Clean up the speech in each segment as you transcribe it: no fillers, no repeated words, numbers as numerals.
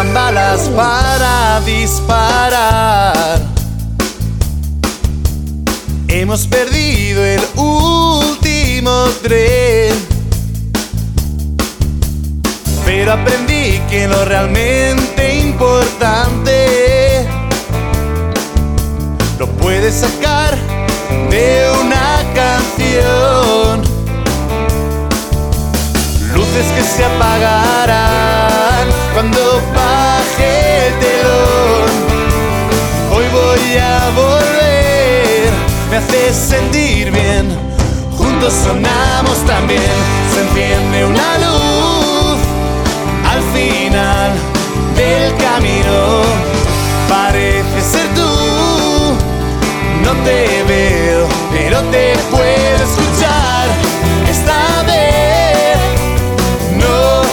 faltan balas para disparar. Hemos perdido el último tren, pero aprendí que lo realmente importante lo puedes sacar de una canción. Luces que se apagarán cuando baje el telón. Hoy voy a volver, me hace sentir bien. Juntos sonamos también. Se enciende una luz al final del camino. Parece ser tú. No te veo, pero te puedo escuchar. Esta vez no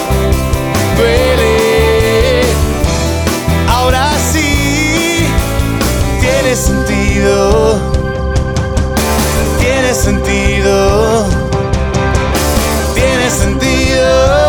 duele. Ahora sí tiene sentido. Tiene sentido. Tiene sentido.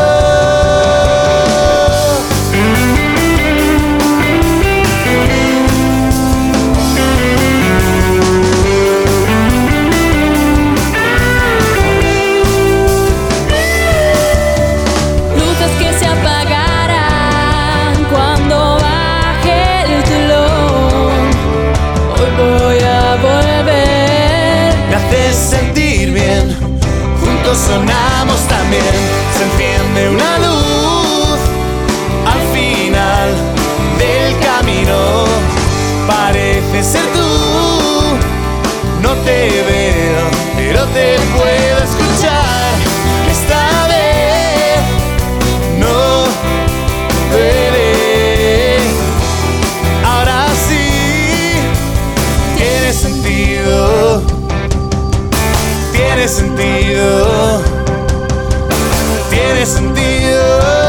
Sentir bien, juntos sonamos también. Se enciende una luz al final del camino. Parece ser tú. No te veo, pero te puedo escuchar. Esta vez no duele. Ahora sí tiene sentido. Tiene sentido, tiene sentido.